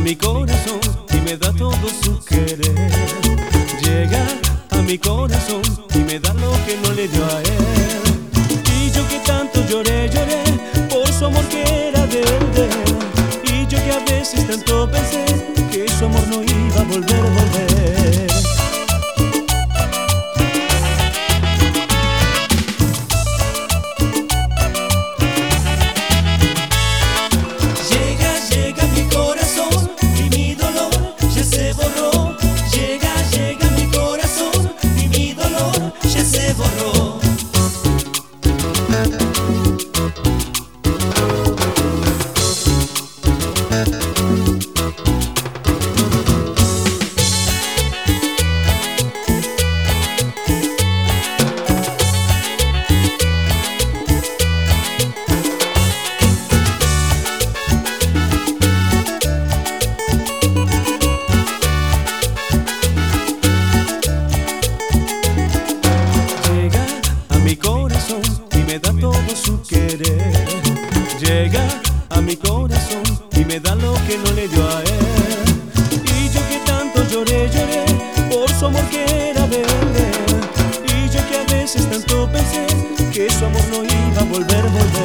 mi corazón y me da todo su querer. Llega a mi corazón y me da lo que no le dio a él. Y yo que tanto lloré, lloré por su amor que era de él. Y yo que a veces tanto pensé que su amor no iba a volver, volver. Llega a mi corazón y me da lo que no le dio a él. Y yo que tanto lloré, lloré por su amor que era de él. Y yo que a veces tanto pensé que su amor no iba a volver, volver.